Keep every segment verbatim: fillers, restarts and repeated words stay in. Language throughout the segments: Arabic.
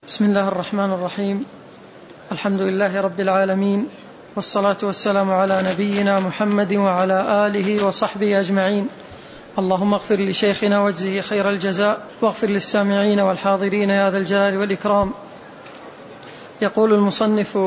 بسم الله الرحمن الرحيم. الحمد لله رب العالمين، والصلاة والسلام على نبينا محمد وعلى آله وصحبه أجمعين. اللهم اغفر لشيخنا واجزه خير الجزاء، واغفر للسامعين والحاضرين يا ذا الجلال والإكرام. يقول المصنف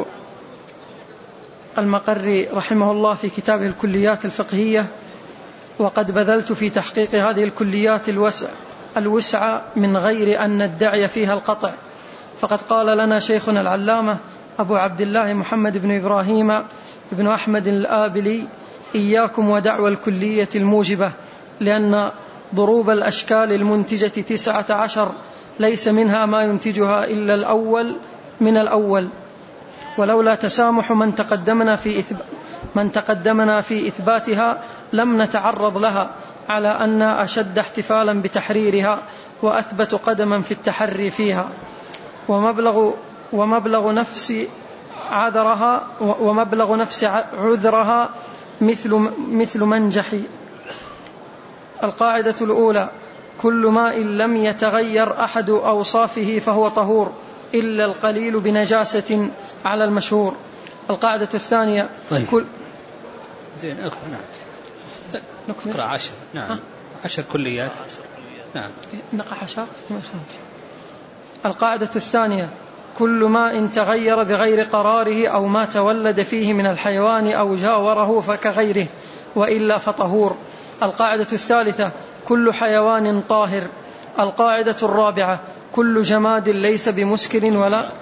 المقري رحمه الله في كتابه الكليات الفقهية: وقد بذلت في تحقيق هذه الكليات الوسع, الوسع من غير أن ندعي فيها القطع، فقد قال لنا شيخنا العلامة أبو عبد الله محمد بن إبراهيم بن أحمد الآبلي: إياكم ودعوى الكلية الموجبة، لأن ضروب الأشكال المنتجة تسعة عشر ليس منها ما ينتجها إلا الأول من الأول، ولولا تسامح من تقدمنا في إثبات من تقدمنا في إثباتها لم نتعرض لها، على أن أشد احتفالا بتحريرها وأثبت قدما في التحري فيها، ومبلغ, ومبلغ نفس عذرها ومبلغ نفس عذرها مثل, مثل منجحي. القاعدة الأولى: كل ماء لم يتغير أحد أوصافه فهو طهور إلا القليل بنجاسة على المشهور. القاعدة الثانية: طيب. كل زين أخر نعم نقرأ عشر نعم عشر كليات نعم نقع عشر. القاعدة الثانية: كل ماء تغير بغير قراره أو ما تولد فيه من الحيوان أو جاوره فكغيره وإلا فطهور. القاعدة الثالثة: كل حيوان طاهر. القاعدة الرابعة: كل جماد ليس بمسكر ولا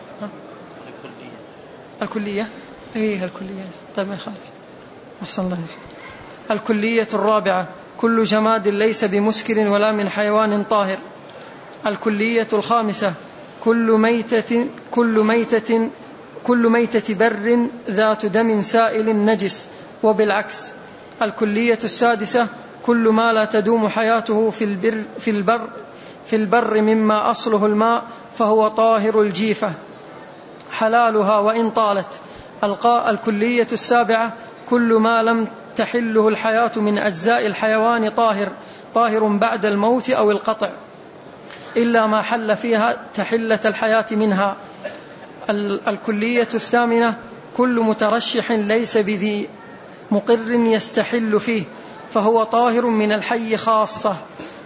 الكلية إيه الكلية طيب ما يخالف أحسن الله. الكلية الرابعة: كل جماد ليس بمسكر ولا من حيوان طاهر. الكلية الخامسة: كل ميتة كل ميتة كل ميتة بر ذات دم سائل نجس وبالعكس. الكلية السادسة: كل ما لا تدوم حياته في البر في البر في البر مما أصله الماء فهو طاهر الجيفة حلالها وإن طالت. الكلية السابعة: كل ما لم تحله الحياة من أجزاء الحيوان طاهر طاهر بعد الموت أو القطع، إلا ما حل فيها تحلة الحياة منها. الكلية الثامنة: كل مترشح ليس بذي مقر يستحل فيه فهو طاهر من الحي خاصة.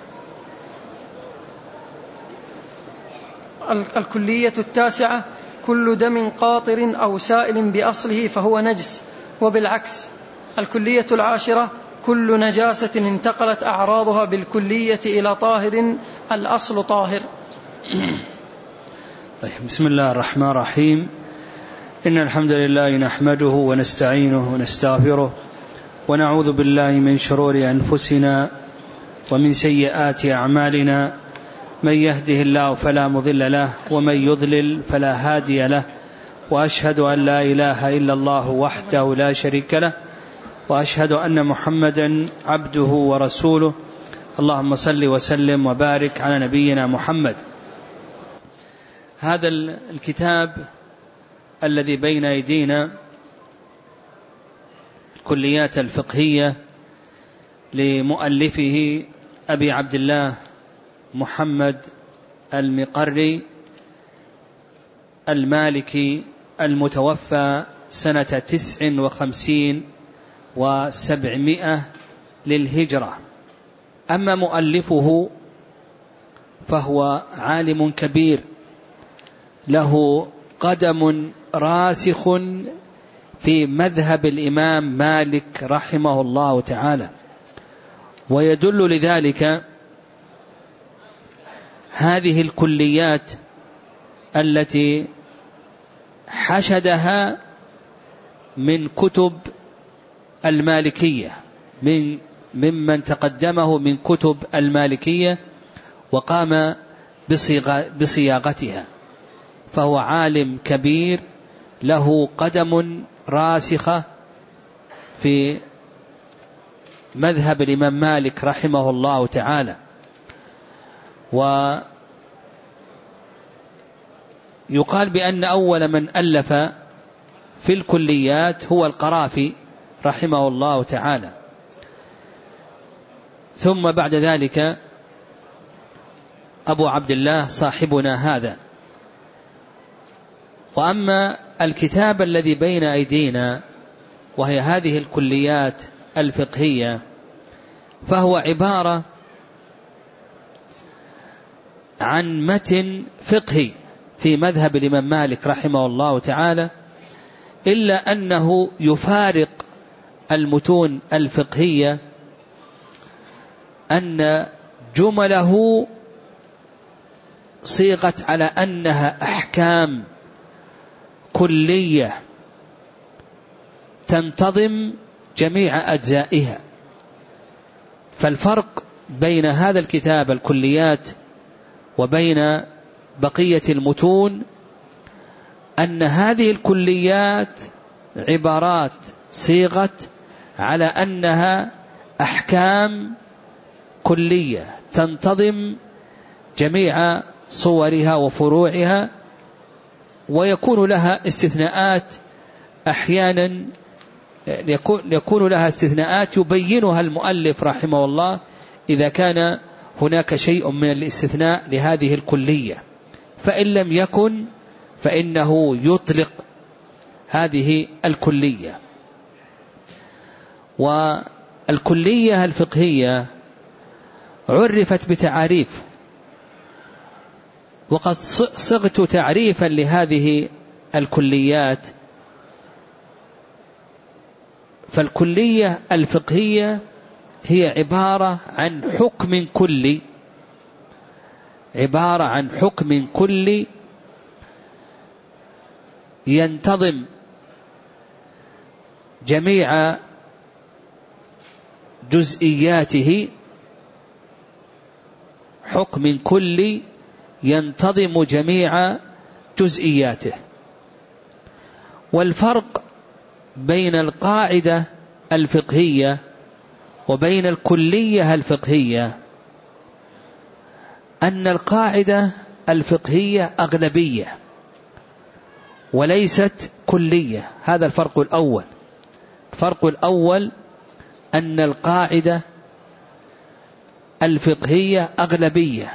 الكلية التاسعة: كل دم قاطر أو سائل بأصله فهو نجس وبالعكس. الكلية العاشرة: كل نجاسة انتقلت أعراضها بالكلية إلى طاهر الأصل طاهر. طيب. بسم الله الرحمن الرحيم. إن الحمد لله نحمده ونستعينه ونستغفره ونعوذ بالله من شرور أنفسنا ومن سيئات أعمالنا، من يهده الله فلا مضل له ومن يضلل فلا هادي له، وأشهد أن لا إله إلا الله وحده لا شريك له، وأشهد أن محمدا عبده ورسوله. اللهم صل وسلم وبارك على نبينا محمد. هذا الكتاب الذي بين أيدينا الكليات الفقهية لمؤلفه أبي عبد الله محمد المقري المالكي المتوفى سنة تسع وخمسين وسبعمائة للهجرة. أما مؤلفه فهو عالم كبير له قدم راسخ في مذهب الإمام مالك رحمه الله تعالى، ويدل لذلك هذه الكليات التي حشدها من كتب المالكية من ممن تقدمه من كتب المالكية وقام بصياغتها، فهو عالم كبير له قدم راسخة في مذهب الإمام مالك رحمه الله تعالى. ويقال بأن أول من ألف في الكليات هو القرافي رحمه الله تعالى، ثم بعد ذلك أبو عبد الله صاحبنا هذا وأما الكتاب الذي بين أيدينا وهي هذه الكليات الفقهية فهو عبارة عن متن فقهي في مذهب الإمام مالك رحمه الله تعالى، إلا أنه يفارق المتون الفقهية أن جمله صيغت على أنها أحكام كلية تنتظم جميع أجزائها. فالفرق بين هذا الكتاب الكليات وبين بقية المتون أن هذه الكليات عبارات صيغت على أنها أحكام كلية تنتظم جميع صورها وفروعها، ويكون لها استثناءات أحيانا يكون لها استثناءات يبينها المؤلف رحمه الله إذا كان هناك شيء من الاستثناء لهذه الكلية، فإن لم يكن فإنه يطلق هذه الكلية. والكلية الفقهية عرفت بتعاريف، وقد صغت تعريفا لهذه الكليات. فالكلية الفقهية هي عبارة عن حكم كلي، عبارة عن حكم كلي ينتظم جميع جزئياته، حكم كلي ينتظم جميع جزئياته. والفرق بين القاعدة الفقهية وبين الكلية الفقهية أن القاعدة الفقهية أغلبية وليست كلية. هذا الفرق الأول. الفرق الأول أن القاعدة الفقهية أغلبية،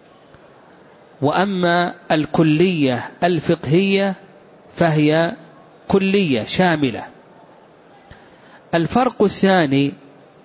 وأما الكلية الفقهية فهي كلية شاملة. الفرق الثاني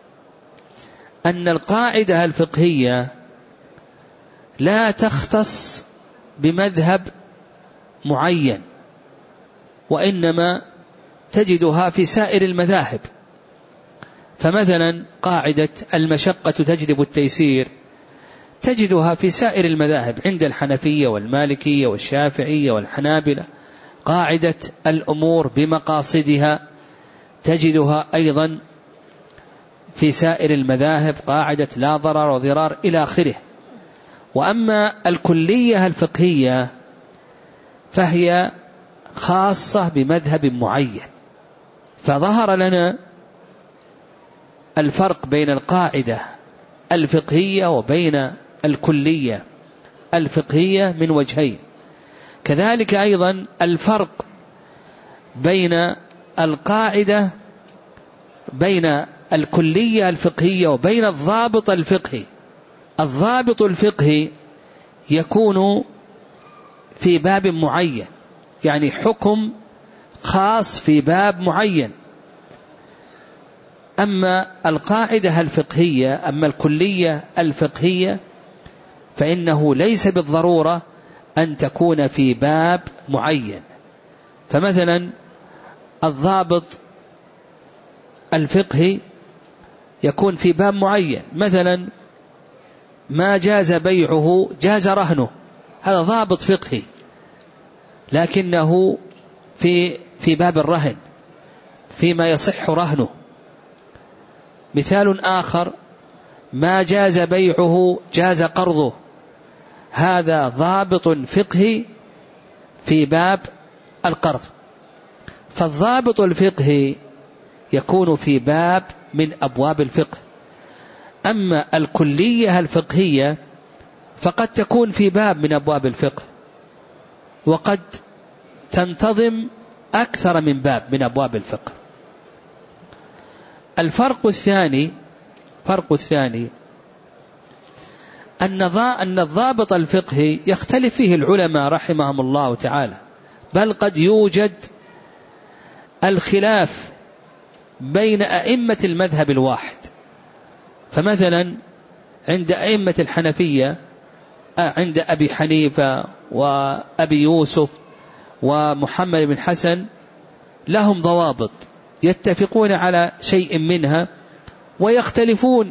أن القاعدة الفقهية لا تختص بمذهب معين، وإنما تجدها في سائر المذاهب. فمثلا قاعدة المشقة تجلب التيسير تجدها في سائر المذاهب عند الحنفية والمالكية والشافعية والحنابلة. قاعدة الأمور بمقاصدها تجدها أيضا في سائر المذاهب، قاعدة لا ضرر وضرار إلى آخره. وأما الكلية الفقهية فهي خاصة بمذهب معين. فظهر لنا الفرق بين القاعدة الفقهية وبين الكلية الفقهية من وجهين. كذلك أيضا الفرق بين القاعدة بين الكلية الفقهية وبين الضابط الفقهي. الضابط الفقهي يكون في باب معين، يعني حكم خاص في باب معين. أما القاعدة الفقهية أما الكلية الفقهية فإنه ليس بالضرورة أن تكون في باب معين. فمثلا الضابط الفقهي يكون في باب معين، مثلا ما جاز بيعه جاز رهنه، هذا ضابط فقهي لكنه في في باب الرهن فيما يصح رهنه. مثال آخر ما جاز بيعه جاز قرضه، هذا ضابط فقهي في باب القرض. فالضابط الفقهي يكون في باب من أبواب الفقه. أما الكلية الفقهية فقد تكون في باب من أبواب الفقه، وقد تنتظم أكثر من باب من أبواب الفقه. الفرق الثاني فرق الثاني أن الضابط الفقهي يختلف فيه العلماء رحمهم الله تعالى. بل قد يوجد الخلاف بين أئمة المذهب الواحد. فمثلا عند أئمة الحنفية عند أبي حنيفة وأبي يوسف ومحمد بن حسن لهم ضوابط يتفقون على شيء منها ويختلفون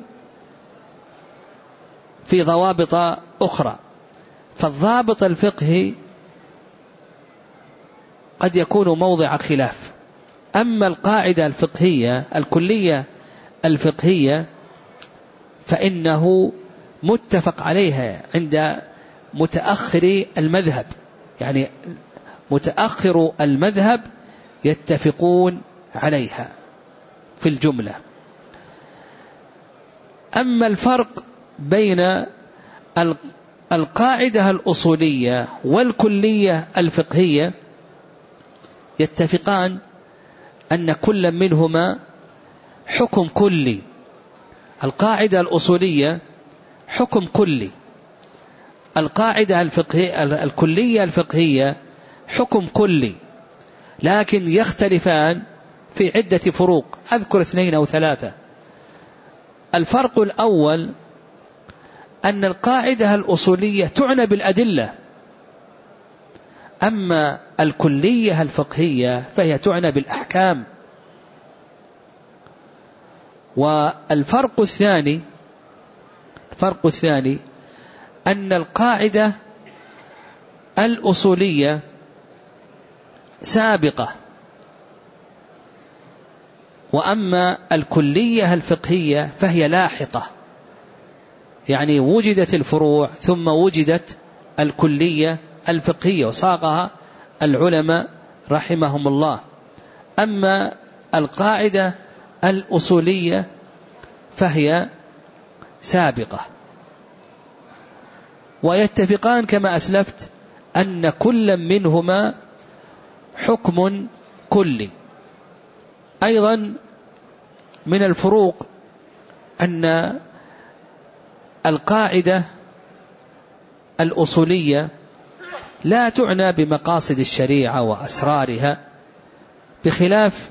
في ضوابط أخرى. فالضابط الفقهي قد يكون موضع خلاف. أما القاعدة الفقهية الكلية الفقهية فإنه متفق عليها عند متأخري المذهب، يعني متأخر المذهب يتفقون عليها في الجملة. أما الفرق بين القاعدة الأصولية والكلية الفقهية يتفقان أن كل منهما حكم كلي. القاعدة الأصولية حكم كلي، القاعدة الفقهية الكلية الفقهية حكم كلي، لكن يختلفان في عدة فروق. أذكر اثنين أو ثلاثة. الفرق الأول أن القاعدة الأصولية تعنى بالأدلة، أما الكلية الفقهية فهي تعنى بالأحكام. والفرق الثاني الفرق الثاني أن القاعدة الأصولية سابقة، وأما الكلية الفقهية فهي لاحقة، يعني وجدت الفروع ثم وجدت الكلية الفقهية وصاغها العلماء رحمهم الله. أما القاعدة الأصولية فهي سابقة. ويتفقان كما أسلفت أن كل منهما حكم كلي. أيضا من الفروق أن القاعدة الأصولية لا تعنى بمقاصد الشريعة وأسرارها، بخلاف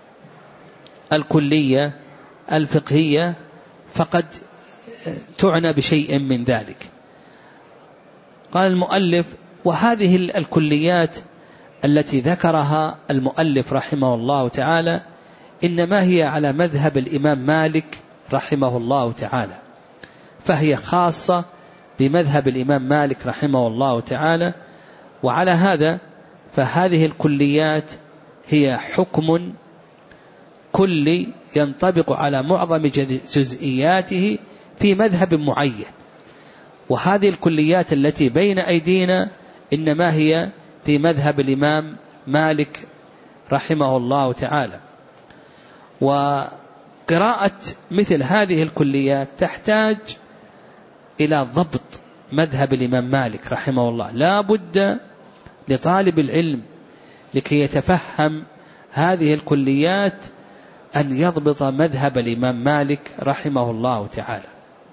الكلية الفقهية فقد تعنى بشيء من ذلك. قال المؤلف: وهذه الكليات التي ذكرها المؤلف رحمه الله تعالى إنما هي على مذهب الإمام مالك رحمه الله تعالى، فهي خاصة بمذهب الإمام مالك رحمه الله تعالى. وعلى هذا فهذه الكليات هي حكم كلي ينطبق على معظم جزئياته في مذهب معين. وهذه الكليات التي بين أيدينا إنما هي في مذهب الإمام مالك رحمه الله تعالى. وقراءة مثل هذه الكليات تحتاج إلى ضبط مذهب الإمام مالك رحمه الله. لا بد لطالب العلم لكي يتفهم هذه الكليات أن يضبط مذهب الإمام مالك رحمه الله تعالى،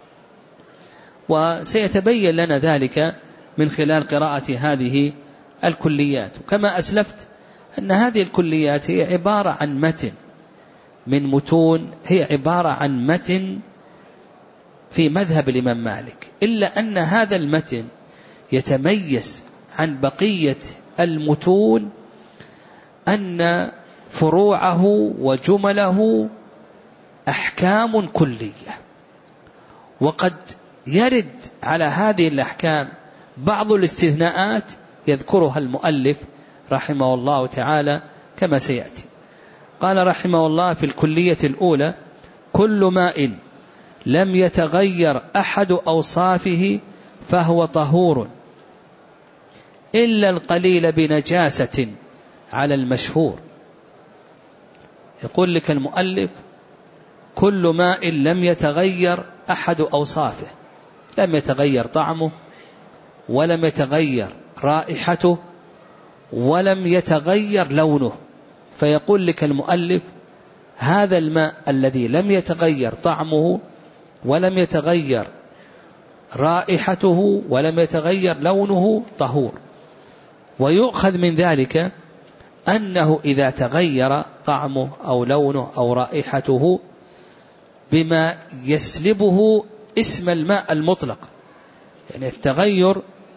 وسيتبين لنا ذلك من خلال قراءة هذه الكليات. وكما أسلفت أن هذه الكليات هي عبارة عن متن من متون، هي عبارة عن متن في مذهب الإمام مالك، إلا أن هذا المتن يتميز عن بقية المتون أن فروعه وجمله أحكام كلية. وقد يرد على هذه الأحكام بعض الاستثناءات يذكرها المؤلف رحمه الله تعالى كما سيأتي. قال رحمه الله في الكلية الأولى: كل ماء لم يتغير أحد أوصافه فهو طهور إلا القليل بنجاسة على المشهور. يقول لك المؤلف: كل ماء لم يتغير أحد أوصافه، لم يتغير طعمه ولم يتغير رائحته ولم يتغير لونه. فيقول لك المؤلف: هذا الماء الذي لم يتغير طعمه ولم يتغير رائحته ولم يتغير لونه طهور. ويؤخذ من ذلك أنه إذا تغير طعمه أو لونه أو رائحته بما يسلبه اسم الماء المطلق، يعني التغير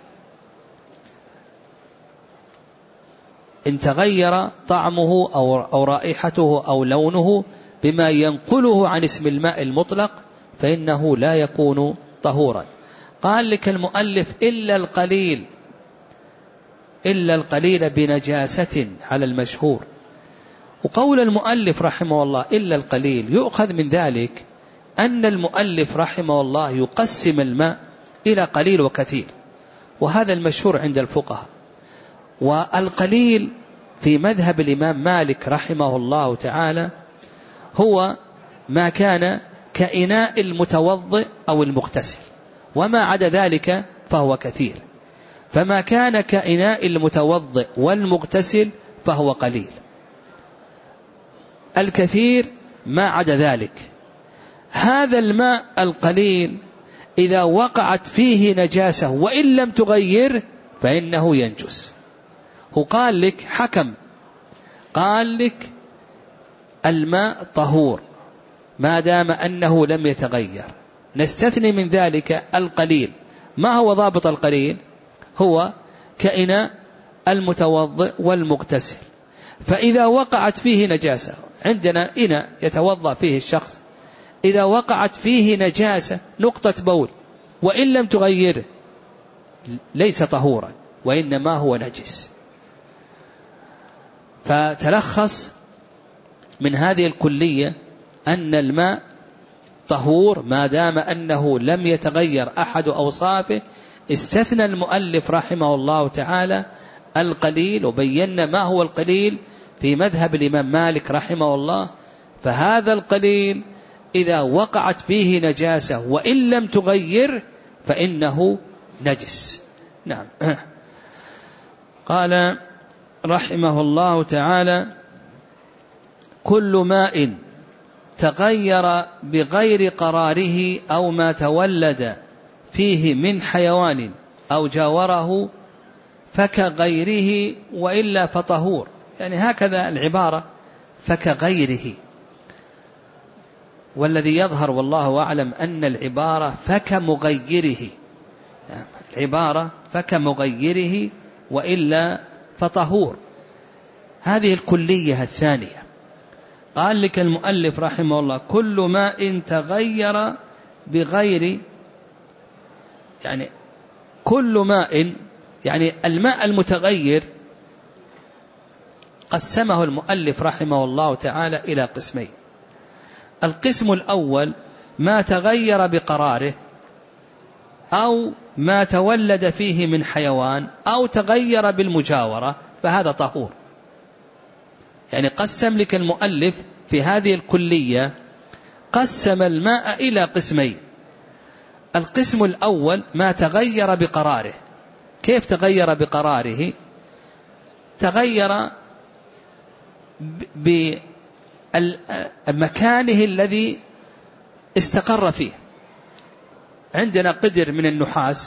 إن تغير طعمه أو, أو رائحته أو لونه بما ينقله عن اسم الماء المطلق فإنه لا يكون طهورا. قال لك المؤلف إلا القليل، إلا القليل بنجاسة على المشهور. وقول المؤلف رحمه الله إلا القليل يؤخذ من ذلك أن المؤلف رحمه الله يقسم الماء إلى قليل وكثير، وهذا المشهور عند الفقهاء. والقليل في مذهب الإمام مالك رحمه الله تعالى هو ما كان كإناء المتوضئ أو المغتسل، وما عدا ذلك فهو كثير. فما كان كإناء المتوضئ والمغتسل فهو قليل. الكثير ما عدا ذلك. هذا الماء القليل إذا وقعت فيه نجاسة وإن لم تغير فإنه ينجس. هو قال لك حكم، قال لك الماء طهور ما دام أنه لم يتغير. نستثني من ذلك القليل. ما هو ضابط القليل؟ هو كإناء المتوضئ والمغتسل. فإذا وقعت فيه نجاسة، عندنا إناء يتوضأ فيه الشخص، إذا وقعت فيه نجاسة نقطة بول وإن لم تغيره ليس طهورا وإنما هو نجس. فتلخص من هذه الكلية أن الماء طهور ما دام أنه لم يتغير أحد أوصافه. استثنى المؤلف رحمه الله تعالى القليل، وبينا ما هو القليل في مذهب الإمام مالك رحمه الله. فهذا القليل إذا وقعت فيه نجاسة وإن لم تغير فإنه نجس. نعم. قال رحمه الله تعالى كل ماء تغير بغير قراره أو ما تولد فيه من حيوان أو جاوره فكغيره وإلا فطهور. يعني هكذا العبارة فكغيره، والذي يظهر والله أعلم أن العبارة فكمغيره، العبارة فكمغيره وإلا فطهور. هذه الكلية الثانية. قال لك المؤلف رحمه الله كل ماء تغير بغير، يعني كل ماء، يعني الماء المتغير قسمه المؤلف رحمه الله تعالى إلى قسمين. القسم الأول ما تغير بقراره أو ما تولد فيه من حيوان أو تغير بالمجاورة فهذا طهور. يعني قسم لك المؤلف في هذه الكلية، قسم الماء إلى قسمين. القسم الأول ما تغير بقراره. كيف تغير بقراره؟ تغير بمكانه الذي استقر فيه. عندنا قدر من النحاس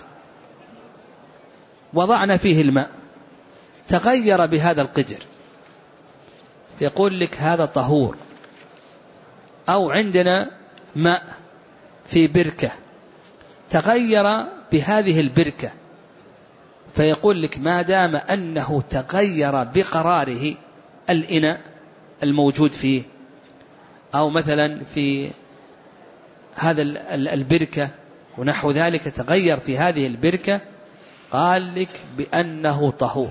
وضعنا فيه الماء، تغير بهذا القدر يقول لك هذا طهور. أو عندنا ماء في بركة تغير بهذه البركة فيقول لك ما دام أنه تغير بقراره الإناء الموجود فيه، أو مثلا في هذا البركة ونحو ذلك تغير في هذه البركة، قال لك بأنه طهور.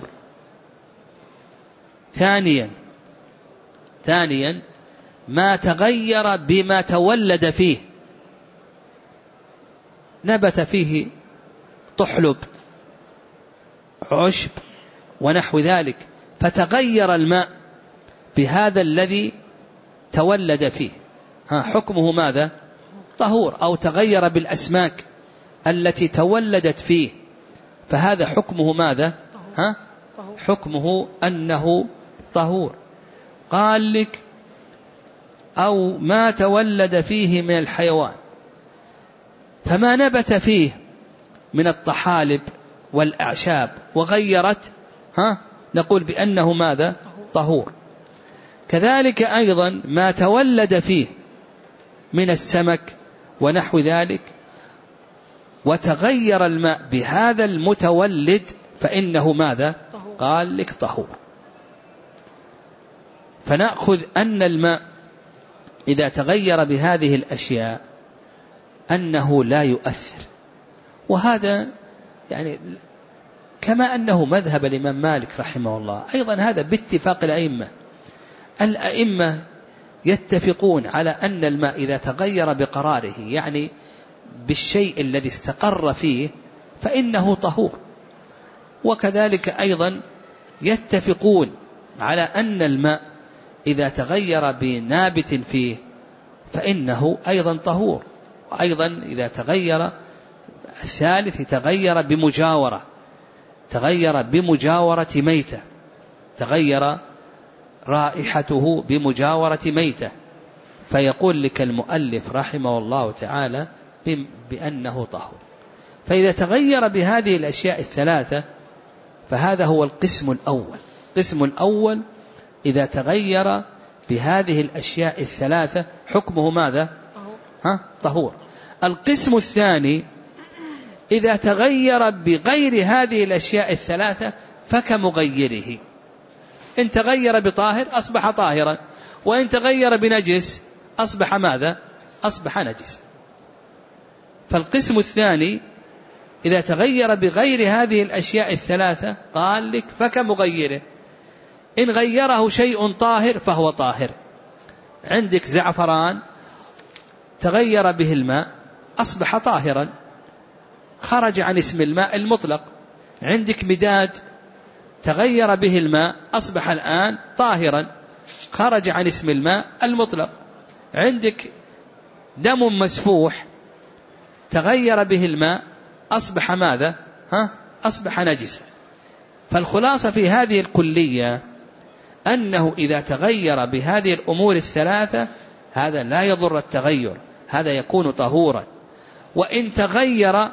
ثانيا ثانيا ما تغير بما تولد فيه، نبت فيه طحلب عشب ونحو ذلك فتغير الماء بهذا الذي تولد فيه، ها حكمه ماذا؟ طهور. أو تغير بالأسماك التي تولدت فيه فهذا حكمه ماذا؟ ها حكمه أنه طهور. قال لك أو ما تولد فيه من الحيوان، فما نبت فيه من الطحالب والأعشاب وغيرت ها نقول بأنه ماذا؟ طهور. كذلك أيضا ما تولد فيه من السمك ونحو ذلك وتغير الماء بهذا المتولد فإنه ماذا؟ قال لك طهور. فنأخذ أن الماء إذا تغير بهذه الأشياء أنه لا يؤثر. وهذا يعني كما أنه مذهب الإمام مالك رحمه الله، أيضا هذا باتفاق الأئمة. الأئمة يتفقون على أن الماء إذا تغير بقراره يعني بالشيء الذي استقر فيه فإنه طهور. وكذلك أيضا يتفقون على أن الماء إذا تغير بنابت فيه فإنه أيضا طهور. وأيضا إذا تغير الثالث تغير بمجاورة، تغير بمجاورة ميتة، تغير رائحته بمجاورة ميتة، فيقول لك المؤلف رحمه الله تعالى بأنه طهور. فإذا تغير بهذه الأشياء الثلاثة فهذا هو القسم الأول. القسم الأول إذا تغير بهذه الأشياء الثلاثة حكمه ماذا؟ ها؟ طهور. القسم الثاني إذا تغير بغير هذه الأشياء الثلاثة فكمغيره. إن تغير بطاهر أصبح طاهرا، وإن تغير بنجس أصبح ماذا؟ أصبح نجس. فالقسم الثاني إذا تغير بغير هذه الأشياء الثلاثة قال لك فكمغيره. إن غيره شيء طاهر فهو طاهر. عندك زعفران تغير به الماء أصبح طاهرا، خرج عن اسم الماء المطلق. عندك مداد تغير به الماء أصبح الآن طاهرا، خرج عن اسم الماء المطلق. عندك دم مسفوح تغير به الماء أصبح ماذا؟ ها؟ أصبح نجسا. فالخلاصة في هذه الكلية أنه إذا تغير بهذه الأمور الثلاثة هذا لا يضر التغير، هذا يكون طهورا. وإن تغير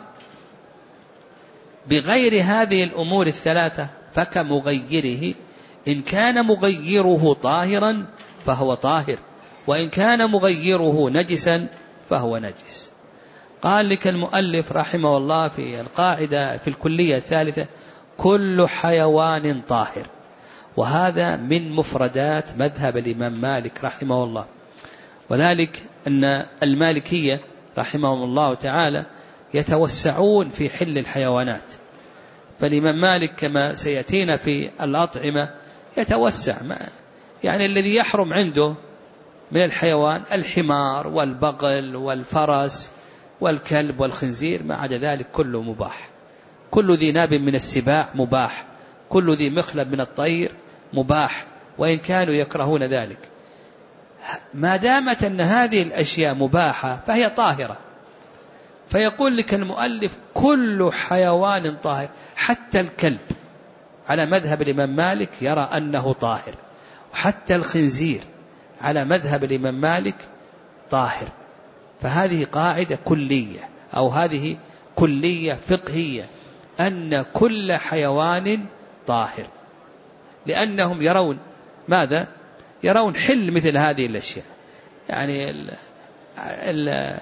بغير هذه الأمور الثلاثة فكمغيره. إن كان مغيره طاهرا فهو طاهر، وإن كان مغيره نجسا فهو نجس. قال لك المؤلف رحمه الله في القاعدة في الكلية الثالثة كل حيوان طاهر. وهذا من مفردات مذهب الإمام مالك رحمه الله. وذلك أن المالكية رحمهم الله تعالى يتوسعون في حل الحيوانات. فالإمام مالك كما سيأتينا في الأطعمة يتوسع، يعني الذي يحرم عنده من الحيوان الحمار والبغل والفرس والكلب والخنزير، ما عدا ذلك كله مباح. كل ذي ناب من السباع مباح، كل ذي مخلب من الطير مباح، وإن كانوا يكرهون ذلك. ما دامت أن هذه الأشياء مباحة فهي طاهرة. فيقول لك المؤلف كل حيوان طاهر، حتى الكلب على مذهب الإمام مالك يرى أنه طاهر، وحتى الخنزير على مذهب الإمام مالك طاهر. فهذه قاعدة كلية أو هذه كلية فقهية أن كل حيوان طاهر، لأنهم يرون ماذا؟ يرون حل مثل هذه الأشياء. يعني ال ال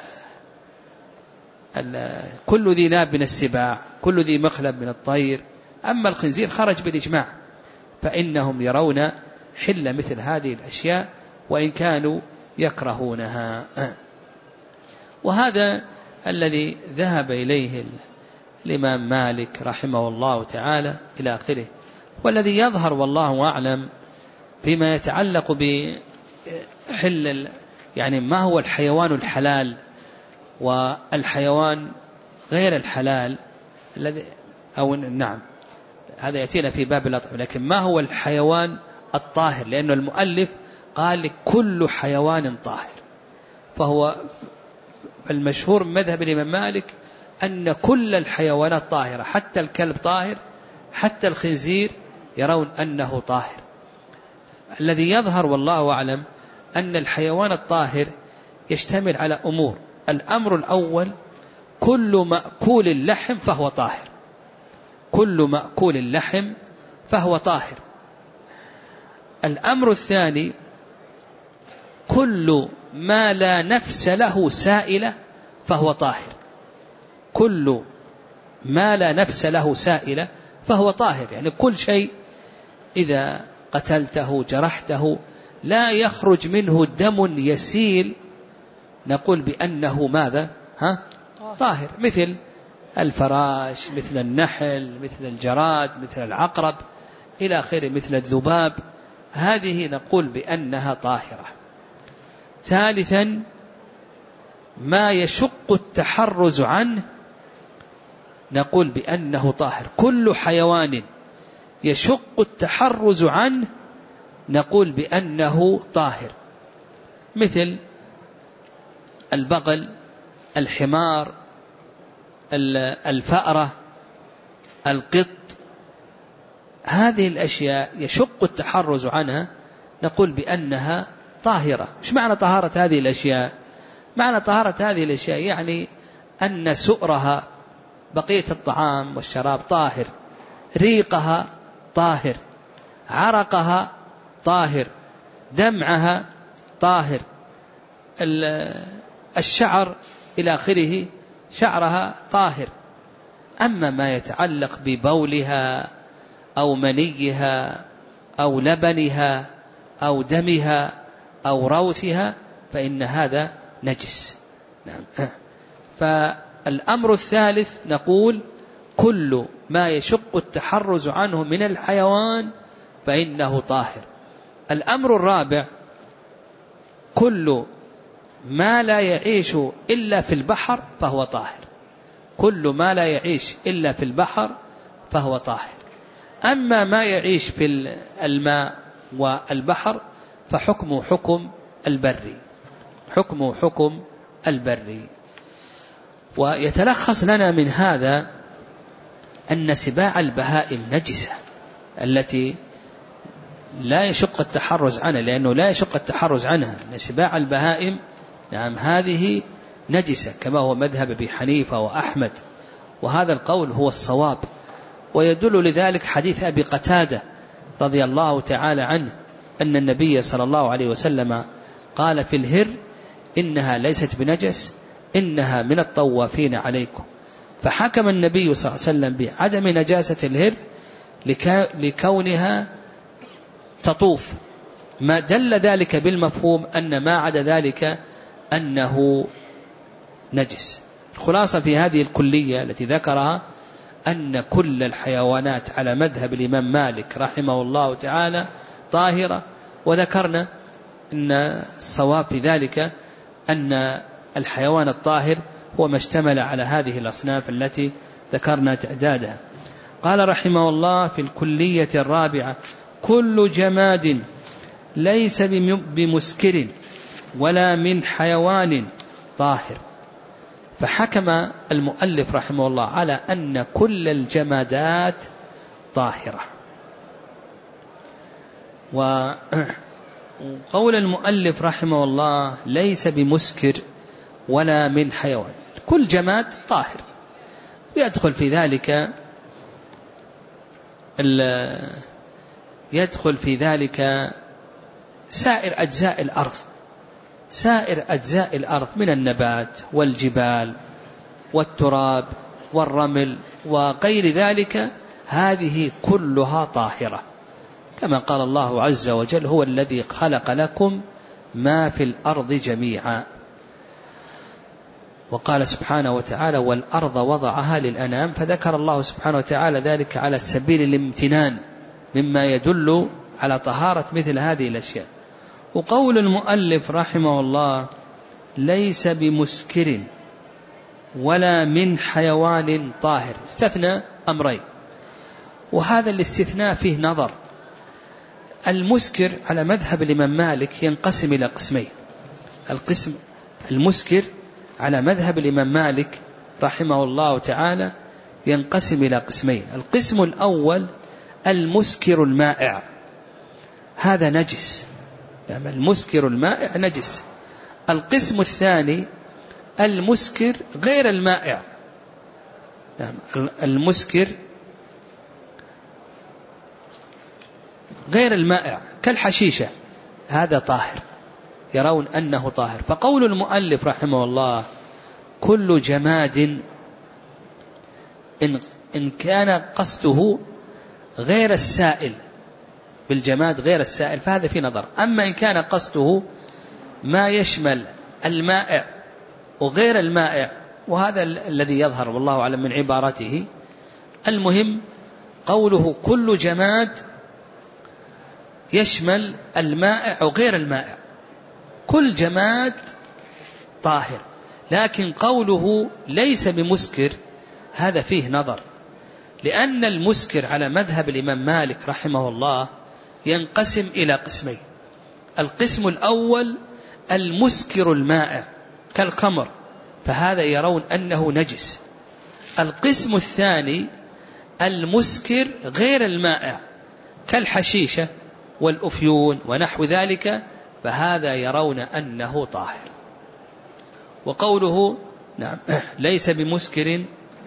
ال كل ذي ناب من السباع، كل ذي مخلب من الطير. أما الخنزير خرج بالإجماع، فإنهم يرون حل مثل هذه الأشياء وإن كانوا يكرهونها. وهذا الذي ذهب إليه الإمام مالك رحمه الله تعالى إلى آخره. والذي يظهر والله أعلم فيما يتعلق بحل يعني ما هو الحيوان الحلال والحيوان غير الحلال الذي أو نعم هذا يأتينا في باب الأطعمة، لكن ما هو الحيوان الطاهر؟ لأنه المؤلف قال لك كل حيوان طاهر. فهو المشهور من مذهب الإمام مالك أن كل الحيوانات طاهرة، حتى الكلب طاهر، حتى الخنزير يرون أنه طاهر. الذي يظهر والله أعلم أن الحيوان الطاهر يشتمل على أمور. الأمر الأول كل مأكول اللحم فهو طاهر، كل مأكول اللحم فهو طاهر. الأمر الثاني كل ما لا نفس له سائلة فهو طاهر. كل ما لا نفس له سائلة فهو طاهر، يعني كل شيء إذا قتلته جرحته لا يخرج منه دم يسيل نقول بأنه ماذا؟ ها؟ طاهر، مثل الفراش، مثل النحل، مثل الجراد، مثل العقرب إلى آخره، مثل الذباب، هذه نقول بأنها طاهرة. ثالثا ما يشق التحرز عنه نقول بأنه طاهر. كل حيوان يشق التحرز عنه نقول بأنه طاهر، مثل البغل، الحمار، الفأرة، القط، هذه الأشياء يشق التحرز عنها نقول بأنها طاهرة. إيش معنى طهارة هذه الأشياء؟ معنى طهارة هذه الأشياء يعني أن سؤرها بقية الطعام والشراب طاهر، ريقها طاهر، عرقها طاهر، دمعها طاهر، الشعر إلى آخره شعرها طاهر. أما ما يتعلق ببولها أو منيها أو لبنها أو دمها أو روثها فإن هذا نجس. نعم. فالأمر الثالث نقول كل ما يشق التحرز عنه من الحيوان فإنه طاهر. الأمر الرابع كل ما لا يعيش إلا في البحر فهو طاهر. كل ما لا يعيش إلا في البحر فهو طاهر. أما ما يعيش في الماء والبحر فحكمه حكم البري، حكمه حكم البري. ويتلخص لنا من هذا أن سباع البهائم نجسة التي لا يشق التحرز عنها، لأنه لا يشق التحرز عنها. سباع البهائم نعم هذه نجسة كما هو مذهب أبي حنيفة وأحمد، وهذا القول هو الصواب. ويدل لذلك حديث أبي قتادة رضي الله تعالى عنه أن النبي صلى الله عليه وسلم قال في الهر إنها ليست بنجس إنها من الطوافين عليكم، فحكم النبي صلى الله عليه وسلم بعدم نجاسة الهر لكونها تطوف، ما دل ذلك بالمفهوم أن ما عدا ذلك أنه نجس. الخلاصة في هذه الكلية التي ذكرها أن كل الحيوانات على مذهب الإمام مالك رحمه الله تعالى طاهرة، وذكرنا أن الصواب في ذلك أن الحيوان الطاهر هو ما اشتمل على هذه الأصناف التي ذكرنا تعدادها. قال رحمه الله في الكلية الرابعة كل جماد ليس بمسكر ولا من حيوان طاهر. فحكم المؤلف رحمه الله على أن كل الجمادات طاهرة. وقول المؤلف رحمه الله ليس بمسكر ولا من حيوان، كل جماد طاهر، يدخل في ذلك يدخل في ذلك سائر أجزاء الأرض، سائر أجزاء الأرض من النبات والجبال والتراب والرمل وغير ذلك، هذه كلها طاهرة، كما قال الله عز وجل هو الذي خلق لكم ما في الأرض جميعا. وقال سبحانه وتعالى والأرض وضعها للأنام، فذكر الله سبحانه وتعالى ذلك على سبيل الامتنان مما يدل على طهارة مثل هذه الأشياء. وقول المؤلف رحمه الله ليس بمسكر ولا من حيوان طاهر، استثنى أمرين، وهذا الاستثناء فيه نظر. المسكر على مذهب الإمام مالك ينقسم إلى قسمين. القسم المسكر على مذهب الإمام مالك رحمه الله تعالى ينقسم إلى قسمين. القسم الأول المسكر المائع، هذا نجس، يعني المسكر المائع نجس. القسم الثاني المسكر غير المائع، يعني المسكر غير المائع كالحشيشة هذا طاهر، يرون أنه طاهر. فقول المؤلف رحمه الله كل جماد إن, إن كان قصده غير السائل بالجماد غير السائل فهذا في نظر. أما إن كان قصده ما يشمل المائع وغير المائع، وهذا الذي يظهر والله أعلم من عبارته. المهم قوله كل جماد يشمل المائع وغير المائع، كل جماد طاهر. لكن قوله ليس بمسكر هذا فيه نظر، لأن المسكر على مذهب الإمام مالك رحمه الله ينقسم إلى قسمين. القسم الأول المسكر المائع كالخمر، فهذا يرون أنه نجس. القسم الثاني المسكر غير المائع كالحشيشة والأفيون ونحو ذلك، فهذا يرون أنه طاهر. وقوله نعم ليس بمسكر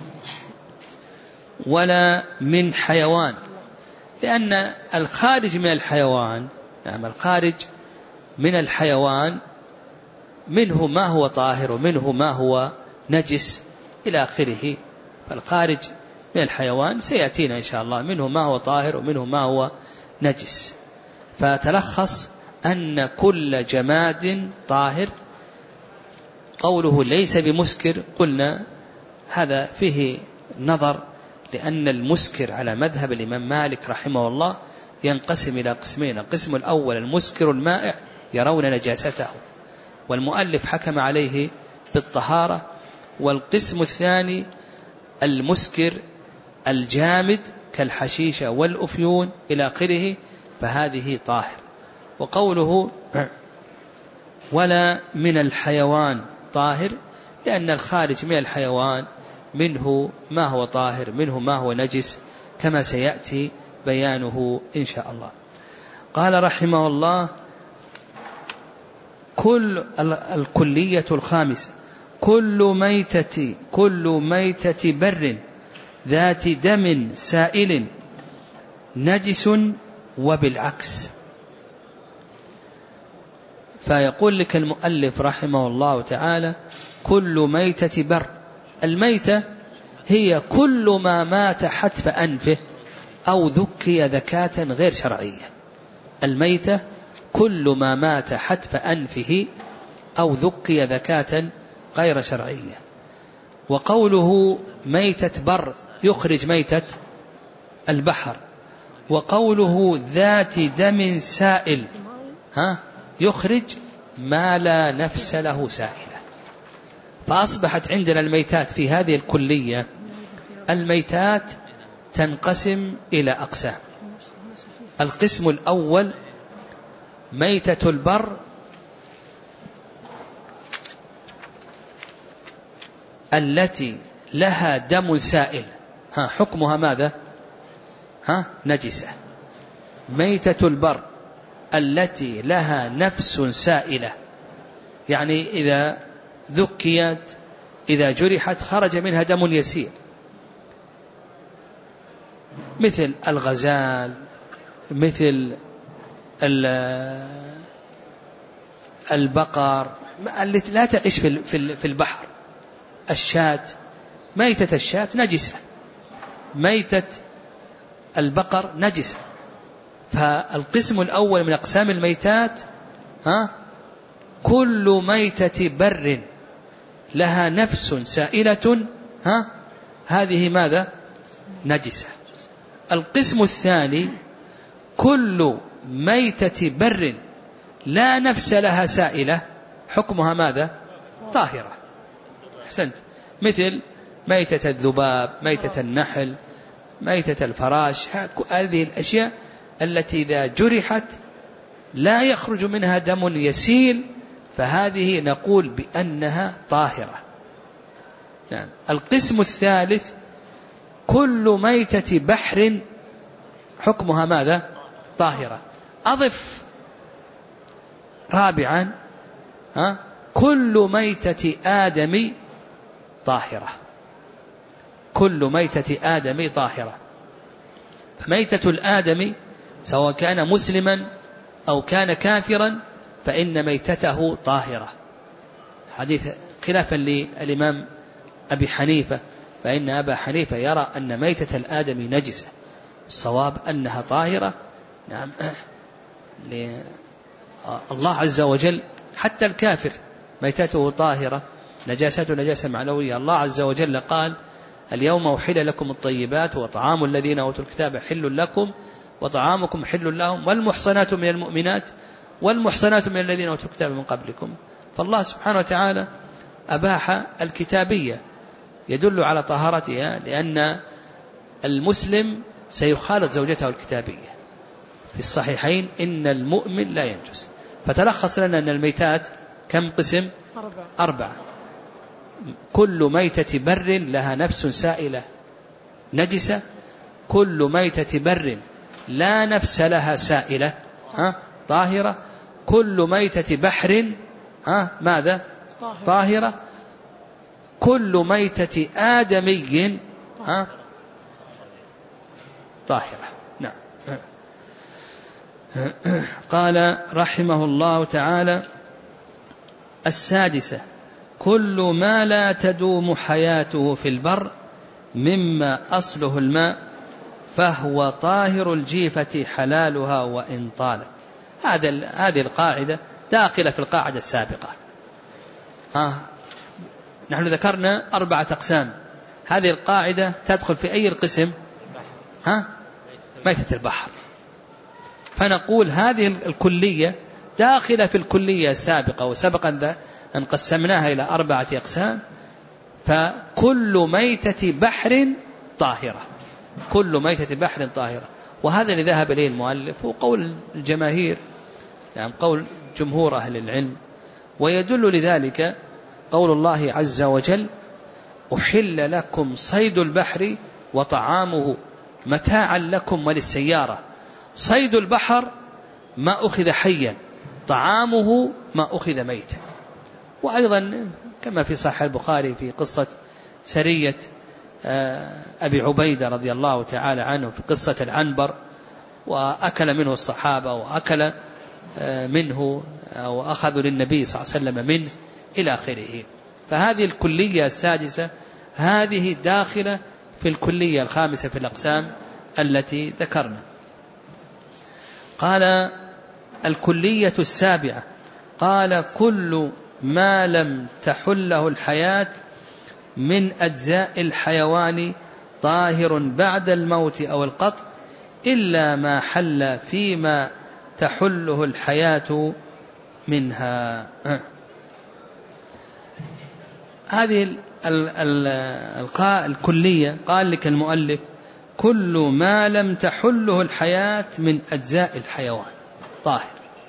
ولا من حيوان، لأن الخارج من الحيوان نعم الخارج من الحيوان منه ما هو طاهر ومنه ما هو نجس إلى آخره. فالخارج من الحيوان سيأتينا إن شاء الله منه ما هو طاهر ومنه ما هو نجس. فتلخص أن كل جماد طاهر. قوله ليس بمسكر قلنا هذا فيه نظر، لأن المسكر على مذهب الإمام مالك رحمه الله ينقسم إلى قسمين. القسم الأول المسكر المائع يرون نجاسته والمؤلف حكم عليه بالطهارة، والقسم الثاني المسكر الجامد كالحشيشة والأفيون إلى آخره، فهذه طاهر. وقوله ولا من الحيوان طاهر، لأن الخارج من الحيوان منه ما هو طاهر منه ما هو نجس، كما سيأتي بيانه إن شاء الله. قال رحمه الله كل الكلية الخامسة كل ميتة كل ميتة بر ذات دم سائل نجس وبالعكس. فيقول لك المؤلف رحمه الله تعالى كل ميتة بر. الميتة هي كل ما مات حتف أنفه أو ذكي ذكاة غير شرعية. الميتة كل ما مات حتف أنفه أو ذكي ذكاة غير شرعية. وقوله ميتة بر يخرج ميتة البحر. وقوله ذات دم سائل ها يخرج ما لا نفس له سائلة. فأصبحت عندنا الميتات في هذه الكلية الميتات تنقسم إلى أقسام. القسم الأول ميتة البر التي لها دم سائل، ها حكمها ماذا؟ ها نجسة. ميتة البر التي لها نفس سائلة، يعني إذا ذكيت إذا جرحت خرج منها دم يسير، مثل الغزال، مثل البقر التي لا تعيش في البحر، الشاة. ميتة الشاة نجسة، ميتة البقر نجسة. فالقسم الأول من أقسام الميتات ها كل ميتة بر لها نفس سائلة ها هذه ماذا؟ نجسة. القسم الثاني كل ميتة بر لا نفس لها سائلة حكمها ماذا؟ طاهرة. أحسنت. مثل ميتة الذباب، ميتة النحل، ميتة الفراش، هذه الأشياء التي إذا جرحت لا يخرج منها دم يسيل، فهذه نقول بأنها طاهرة. يعني القسم الثالث كل ميتة بحر حكمها ماذا؟ طاهرة. أضف رابعا ها كل ميتة آدم طاهرة. كل ميتة آدم طاهرة. فميتة الآدم سواء كان مسلما أو كان كافرا فإن ميتته طاهرة. حديث خلافا للإمام أبي حنيفة، فإن أبا حنيفة يرى أن ميتة الآدمي نجسة، الصواب أنها طاهرة. نعم، الله عز وجل حتى الكافر ميتته طاهرة، نجاسته نجاسة معنوية. الله عز وجل قال: اليوم أحل لكم الطيبات وطعام الذين أوتوا الكتاب حل لكم وطعامكم حل لهم والمحصنات من المؤمنات والمحصنات من الذين أوتوا الكتاب من قبلكم. فالله سبحانه وتعالى أباح الكتابية يدل على طهارتها، لأن المسلم سيخالط زوجته الكتابية في الصحيحين: إن المؤمن لا ينجس. فتلخص لنا أن الميتات كم قسم؟ أربعة. أربعة. كل ميتة بر لها نفس سائلة نجسة، كل ميتة بر لا نفس لها سائلة ها طاهرة، كل ميتة بحر ها ماذا طاهرة, طاهرة. كل ميتة آدمي ها طاهرة. نعم. قال رحمه الله تعالى: السادسة: كل ما لا تدوم حياته في البر مما أصله الماء فهو طاهر الجيفة حلالها وإن طالت. هذا هذه القاعدة داخلة في القاعدة السابقة. ها نحن ذكرنا أربعة أقسام، هذه القاعدة تدخل في أي القسم؟ ها ميتة البحر. فنقول هذه الكلية داخلة في الكلية السابقة، وسبق أن قسمناها إلى أربعة أقسام. فكل ميتة بحر طاهرة، كل ميتة بحر طاهرة. وهذا اللي ذهب إليه المؤلف وقول الجماهير، يعني قول جمهور أهل العلم. ويدل لذلك قول الله عز وجل: أحل لكم صيد البحر وطعامه متاعا لكم وللسيارة. صيد البحر ما أخذ حيا، طعامه ما أخذ ميتا. وأيضا كما في صحيح البخاري في قصة سرية أبي عبيدة رضي الله تعالى عنه في قصة العنبر، وأكل منه الصحابة وأكل منه وأخذوا للنبي صلى الله عليه وسلم منه إلى آخره. فهذه الكلية السادسة هذه داخلة في الكلية الخامسة في الأقسام التي ذكرنا. قال الكلية السابعة: قال كل ما لم تحله الحياة من أجزاء الحيوان طاهر بعد الموت أو القطع إلا ما حل فيما تحله الحياة منها. هذه الكلية قال لك المؤلف: كل ما لم تحله الحياة من أجزاء الحيوان طاهر.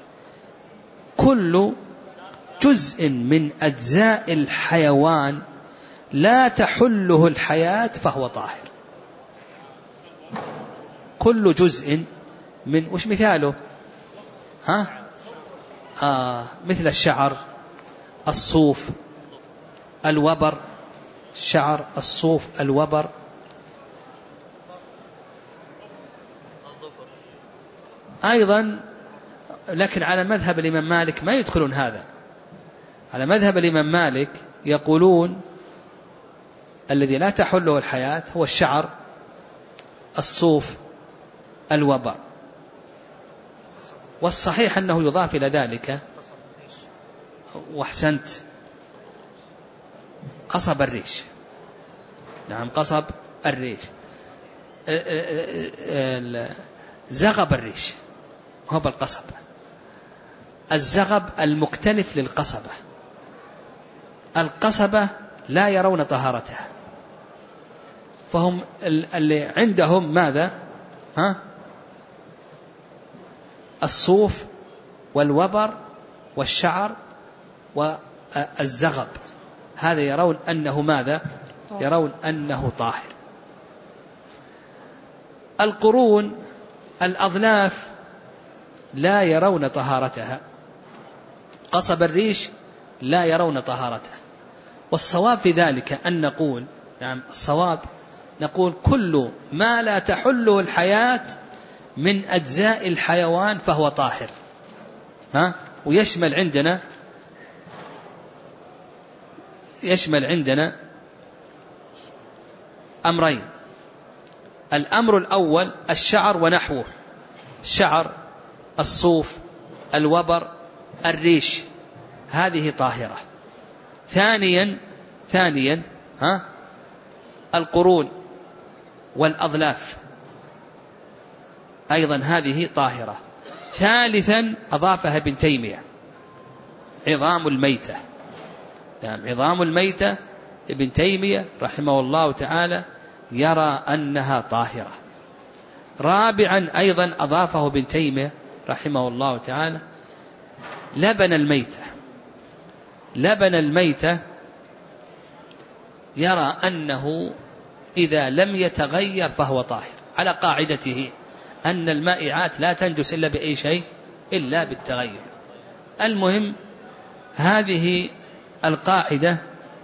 كل جزء من أجزاء الحيوان لا تحله الحياة فهو طاهر. كل جزء من، وش مثاله؟ ها؟ آه مثل الشعر، الصوف، الوبر. الشعر، الصوف، الوبر. أيضا لكن على مذهب الإمام مالك ما يدخلون هذا. على مذهب الإمام مالك يقولون الذي لا تحله الحياة هو الشعر، الصوف، الوبر. والصحيح أنه يضاف إلى ذلك، واحسنت، قصب الريش. نعم قصب الريش، زغب الريش هو بالقصب، الزغب المختلف للقصبة. القصبة لا يرون طهارتها، فهم اللي عندهم ماذا؟ ها؟ الصوف والوبر والشعر والزغب، هذا يرون أنه ماذا؟ يرون أنه طاهر. القرون، الأظلاف لا يرون طهارتها، قصب الريش لا يرون طهارتها. والصواب في ذلك أن نقول، يعني الصواب نقول كل ما لا تحله الحياة من أجزاء الحيوان فهو طاهر. ها؟ ويشمل عندنا يشمل عندنا أمرين. الأمر الأول الشعر ونحوه، الشعر، الصوف، الوبر، الريش، هذه طاهرة. ثانيا ثانيا ها القرون والأظلاف أيضا هذه طاهرة. ثالثا أضافها ابن تيمية عظام الميتة. يعني عظام الميتة ابن تيمية رحمه الله تعالى يرى أنها طاهرة. رابعا أيضا أضافه ابن تيمية رحمه الله تعالى لبن الميتة. لبن الميتة يرى أنه إذا لم يتغير فهو طاهر، على قاعدته أن المائعات لا تنجس إلا بأي شيء إلا بالتغير. المهم هذه القاعدة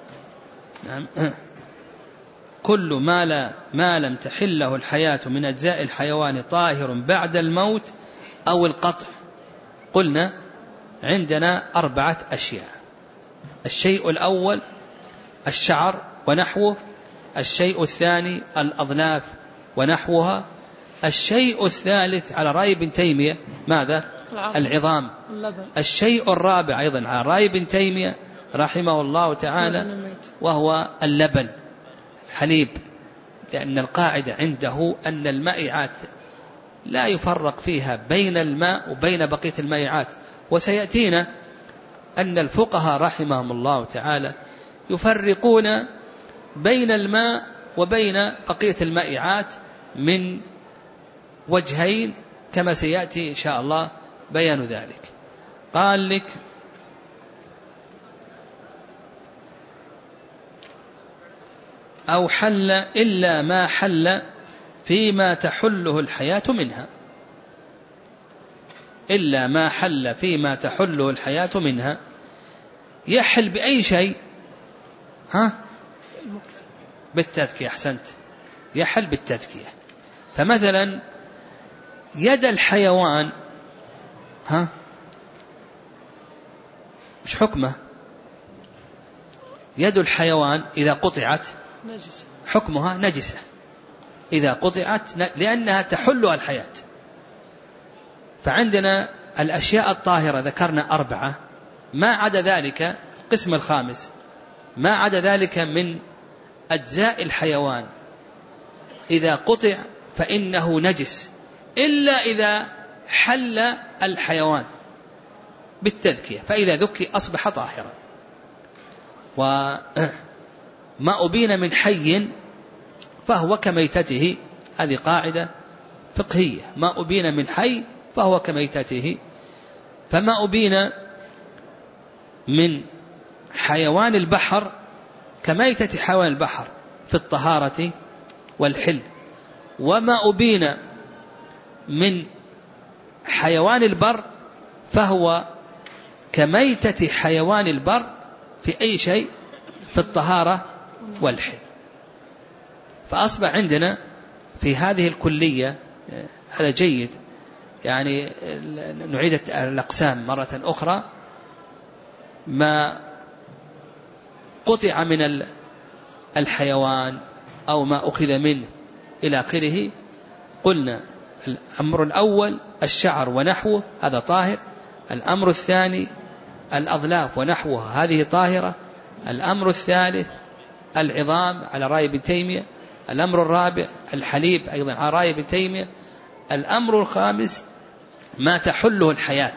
كل ما, لا ما لم تحله الحياة من أجزاء الحيوان طاهر بعد الموت أو القطع. قلنا عندنا أربعة أشياء. الشيء الأول الشعر ونحوه، الشيء الثاني الأظلاف ونحوها، الشيء الثالث على رأي ابن تيمية ماذا؟ العظام. الشيء الرابع أيضا على رأي ابن تيمية رحمه الله تعالى وهو اللبن، الحليب، لأن القاعدة عنده أن المائعات لا يفرق فيها بين الماء وبين بقية المائعات. وسيأتينا أن الفقهاء رحمهم الله تعالى يفرقون بين الماء وبين بقية المائعات من وجهين كما سيأتي إن شاء الله بيان ذلك. قال لك أو حل إلا ما حل فيما تحله الحياة منها، إلا ما حل فيما تحله الحياة منها. يحل بأي شيء؟ ها؟ بالتذكية. أحسنت، يحل بالتذكية. فمثلا يد الحيوان ها مش حكمه؟ يد الحيوان إذا قطعت نجسة، حكمها نجسة إذا قطعت لأنها تحلها الحياة. فعندنا الأشياء الطاهرة ذكرنا أربعة، ما عدا ذلك قسم الخامس، ما عدا ذلك من أجزاء الحيوان إذا قطع فإنه نجس إلا إذا حل الحيوان بالتذكية، فإذا ذكي أصبح طاهرا. وما أبين من حي فهو كميتته، هذه قاعدة فقهية، ما أبين من حي فهو كميتته. فما أبين من حيوان البحر كميتة حيوان البحر في الطهارة والحل. وما أبين من حيوان البر فهو كميتة حيوان البر في أي شيء في الطهارة والحل. فأصبح عندنا في هذه الكلية، هذا جيد، يعني نعيد الأقسام مرة أخرى. ما قطع من الحيوان أو ما أخذ منه إلى آخره، قلنا الأمر الأول الشعر ونحوه هذا طاهر، الأمر الثاني الأظلاف ونحوها هذه طاهرة، الأمر الثالث العظام على رأي ابن تيمية، الأمر الرابع الحليب أيضا على رأي ابن تيمية، الأمر الخامس ما تحله الحياة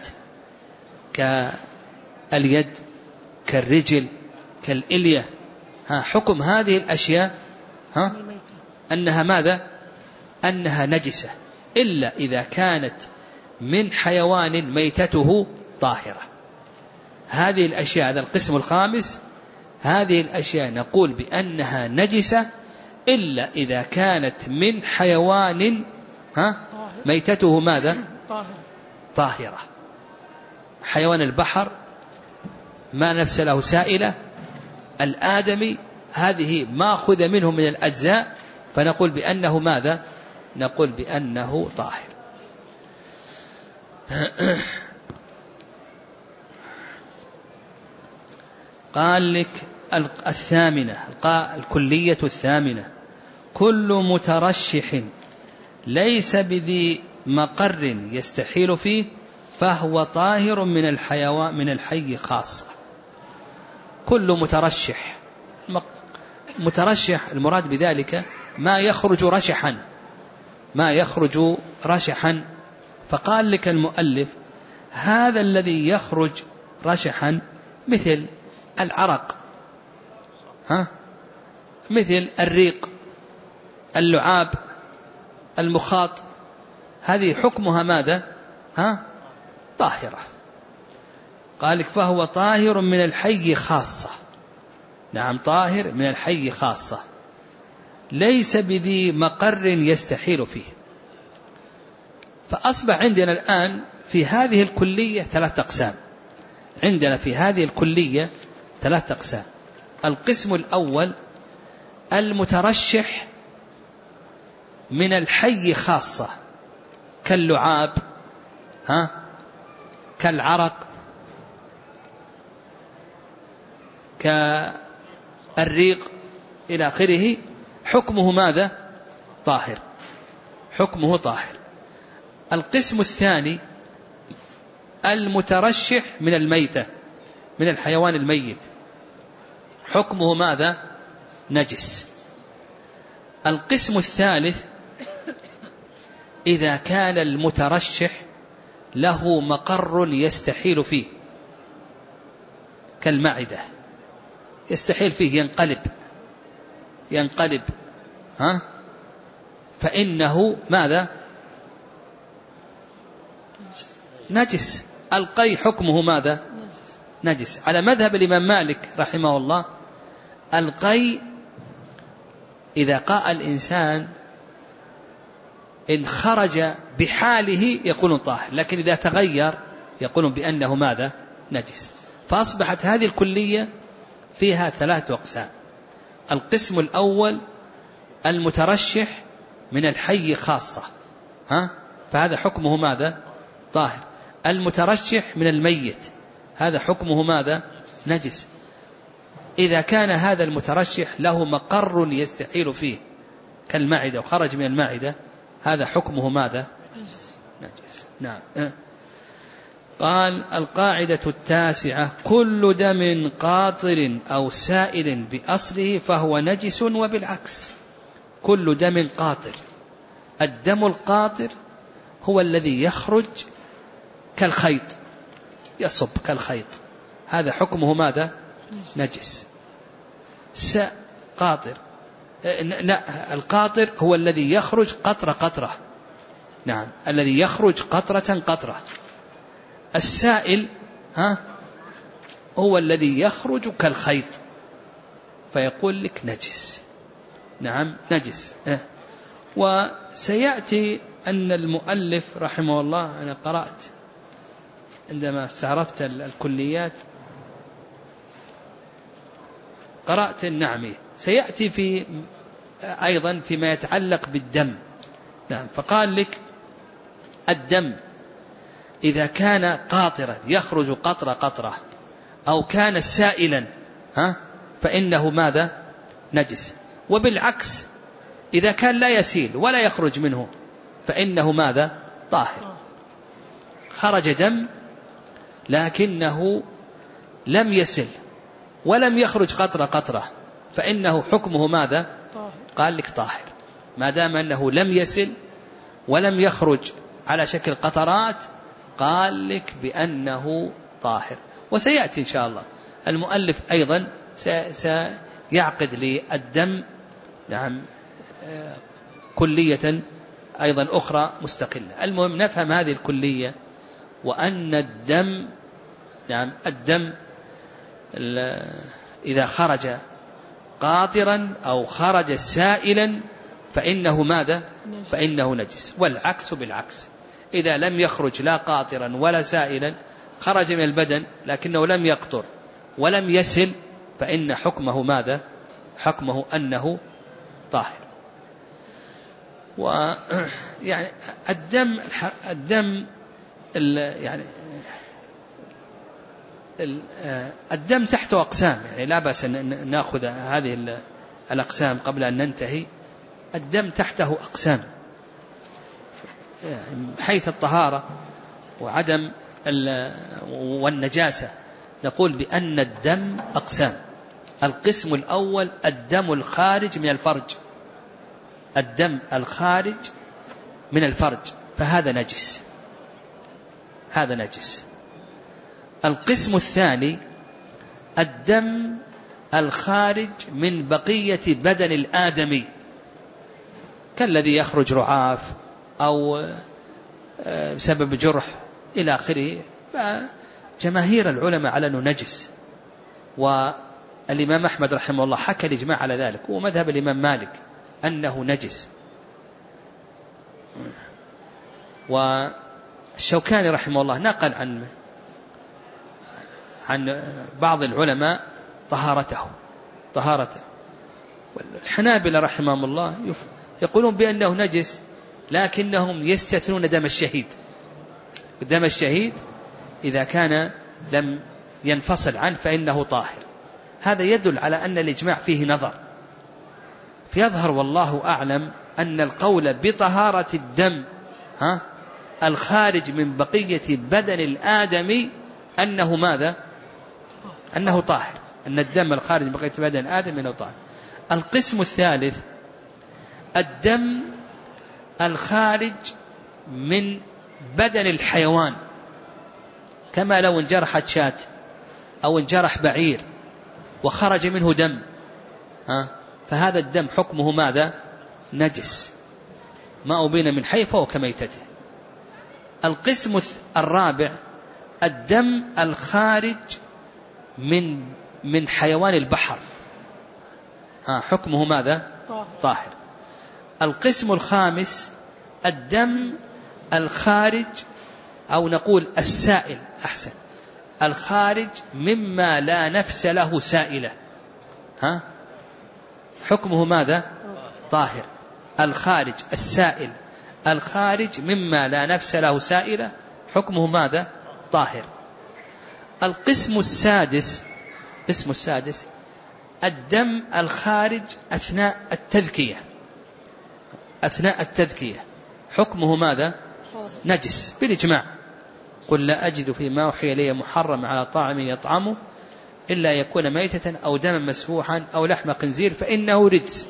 كاليد كالرجل كالإلية. ها حكم هذه الأشياء ها أنها ماذا؟ أنها نجسة إلا إذا كانت من حيوان ميتته طاهرة. هذه الأشياء، هذا القسم الخامس، هذه الأشياء نقول بأنها نجسة إلا إذا كانت من حيوان ها ميتته ماذا؟ طاهرة. حيوان البحر ما نفس له سائلة، الآدمي هذه ما أخذ منه من الأجزاء، فنقول بأنه ماذا؟ نقول بأنه طاهر. قال لك الثامنة، الكلية الثامنة: كل مترشح ليس بذي مقر يستحيل فيه فهو طاهر من الحيوان من الحي خاصة. كل مترشح، مترشح المراد بذلك ما يخرج رشحا، ما يخرج رشحا. فقال لك المؤلف: هذا الذي يخرج رشحا مثل العرق، ها، مثل الريق، اللعاب، المخاط، هذه حكمها ماذا؟ ها؟ طاهرة. قال لك: فهو طاهر من الحي خاصة. نعم، طاهر من الحي خاصة، ليس بذي مقر يستحيل فيه. فأصبح عندنا الآن في هذه الكلية ثلاث أقسام. عندنا في هذه الكلية ثلاث أقسام. القسم الأول: المترشح من الحي خاصة، كاللعاب، ها، كالعرق، كالريق إلى آخره، حكمه ماذا؟ طاهر، حكمه طاهر. القسم الثاني: المترشح من الميتة، من الحيوان الميت، حكمه ماذا؟ نجس. القسم الثالث: إذا كان المترشح له مقر يستحيل فيه، كالمعدة، يستحيل فيه، ينقلب ينقلب ها، فإنه ماذا؟ نجس. القي حكمه ماذا؟ نجس. على مذهب الإمام مالك رحمه الله، القي إذا قاء الإنسان إن خرج بحاله يقولون طاهر، لكن إذا تغير يقولون بأنه ماذا؟ نجس. فأصبحت هذه الكلية فيها ثلاث أقسام. القسم الأول: المترشح من الحي خاصة، ها، فهذا حكمه ماذا؟ طاهر. المترشح من الميت، هذا حكمه ماذا؟ نجس. إذا كان هذا المترشح له مقر يستحيل فيه، كالمعدة، وخرج من المعدة، هذا حكمه ماذا؟ نجس. نعم. قال: القاعدة التاسعة: كل دم قاطر أو سائل بأصله فهو نجس وبالعكس. كل دم قاطر، الدم القاطر هو الذي يخرج كالخيط، يصب كالخيط، هذا حكمه ماذا؟ نجس. س قاطر، لا، القاطر هو الذي يخرج قطرة قطرة، نعم، الذي يخرج قطرة قطرة. السائل، ها، هو الذي يخرج كالخيط، فيقول لك نجس. نعم، نجس. وسيأتي أن المؤلف رحمه الله، أنا قرأت عندما استعرفت الكليات قرأت النعمي، سيأتي في أيضا فيما يتعلق بالدم. نعم، فقال لك: الدم إذا كان قاطرا يخرج قطرة قطرة، أو كان سائلا، ها، فإنه ماذا؟ نجس. وبالعكس، إذا كان لا يسيل ولا يخرج منه فإنه ماذا؟ طاهر. خرج دم لكنه لم يسل ولم يخرج قطرة قطرة، فإنه حكمه ماذا؟ قال لك طاهر، ما دام أنه لم يسل ولم يخرج على شكل قطرات، قال لك بأنه طاهر. وسيأتي إن شاء الله المؤلف أيضا سيعقد للدم، نعم، كلية أيضا أخرى مستقلة. المهم نفهم هذه الكلية، وأن الدم، نعم، الدم إذا خرج قاطرا أو خرج سائلا فإنه ماذا؟ فإنه نجس. والعكس بالعكس، إذا لم يخرج لا قاطرا ولا سائلا، خرج من البدن لكنه لم يقطر ولم يسل، فإن حكمه ماذا؟ حكمه أنه طاهر. ويعني الدم الدم يعني الدم تحته أقسام، يعني لا بأس أن نأخذ هذه الأقسام قبل أن ننتهي. الدم تحته أقسام، حيث الطهارة وعدم والنجاسة نقول بأن الدم أقسام. القسم الأول الدم الخارج من الفرج، الدم الخارج من الفرج فهذا نجس، هذا نجس. القسم الثاني الدم الخارج من بقية بدن الآدمي، كالذي يخرج رعاف أو بسبب جرح إلى آخره، فجماهير العلماء على أنه نجس. والإمام أحمد رحمه الله حكى الإجماع على ذلك، ومذهب الإمام مالك أنه نجس. والشوكاني رحمه الله نقل عن عن بعض العلماء طهارته طهارته والحنابلة رحمهم الله يقولون بأنه نجس، لكنهم يستثنون دم الشهيد. دم الشهيد إذا كان لم ينفصل عنه فإنه طاهر. هذا يدل على أن الإجماع فيه نظر. فيظهر والله أعلم أن القول بطهارة الدم ها الخارج من بقية بدن الآدمي أنه ماذا؟ أنه طاهر، أن الدم الخارج من بقية بدن الآدمي أنه طاهر. القسم الثالث الدم الخارج من بدن الحيوان، كما لو انجرحت شاة أو انجرح بعير وخرج منه دم ها فهذا الدم حكمه ماذا؟ نجس، ما أبين من حي فهو كميتته. القسم الرابع الدم الخارج من من حيوان البحر ها حكمه ماذا؟ طاهر. القسم الخامس الدم الخارج أو نقول السائل أحسن الخارج مما لا نفس له سائلة ها حكمه ماذا؟ طاهر. الخارج السائل الخارج مما لا نفس له سائلة حكمه ماذا؟ طاهر. القسم السادس قسم السادس الدم الخارج أثناء التذكية أثناء التذكية حكمه ماذا؟ نجس بالإجماع. قل لا أجد فيما أوحي إلي محرم على طاعم يطعمه إلا يكون ميتة أو دما مسفوحا أو لحم خنزير فإنه رجس.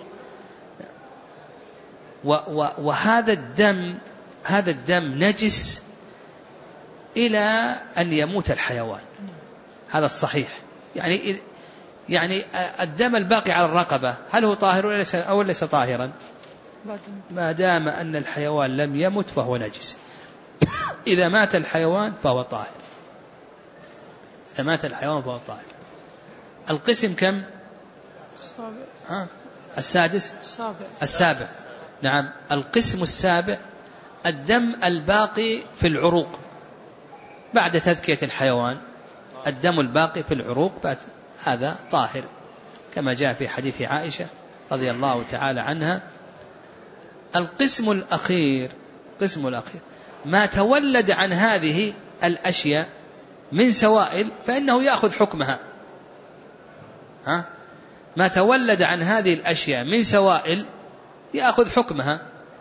وهذا الدم هذا الدم نجس إلى أن يموت الحيوان، هذا الصحيح. يعني يعني الدم الباقي على الرقبة هل هو طاهر أو ليس طاهرا؟ ما دام أن الحيوان لم يمت فهو نجس. إذا مات الحيوان فهو طاهر، إذا مات الحيوان فهو طاهر. القسم كم؟ ها؟ السادس السابع. السابع نعم. القسم السابع الدم الباقي في العروق بعد تذكية الحيوان، الدم الباقي في العروق بعد هذا طاهر، كما جاء في حديث عائشة رضي الله تعالى عنها. القسم الأخير قسم الأخير ما تولد عن هذه الأشياء من سوائل فإنه يأخذ حكمها. ها؟ ما تولد عن هذه الأشياء من سوائل يأخذ حكمها.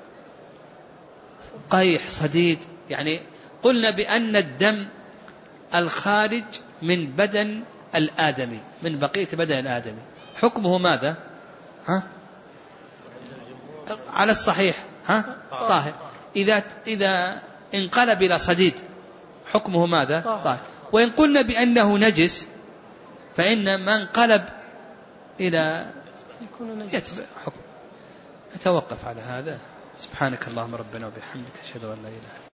قيح صديد، يعني قلنا بأن الدم الخارج من بدن الآدمي من بقية بدن الآدمي حكمه ماذا؟ ها؟ على الصحيح ها؟ طاهر. إذا إذا انقلب إلى صديد حكمه ماذا؟ طاهر. وإن قلنا بأنه نجس فإن ما انقلب إلى يتبع حكم. نتوقف على هذا. سبحانك اللهم ربنا وبحمدك أشهد أن لا إله إلا أنت.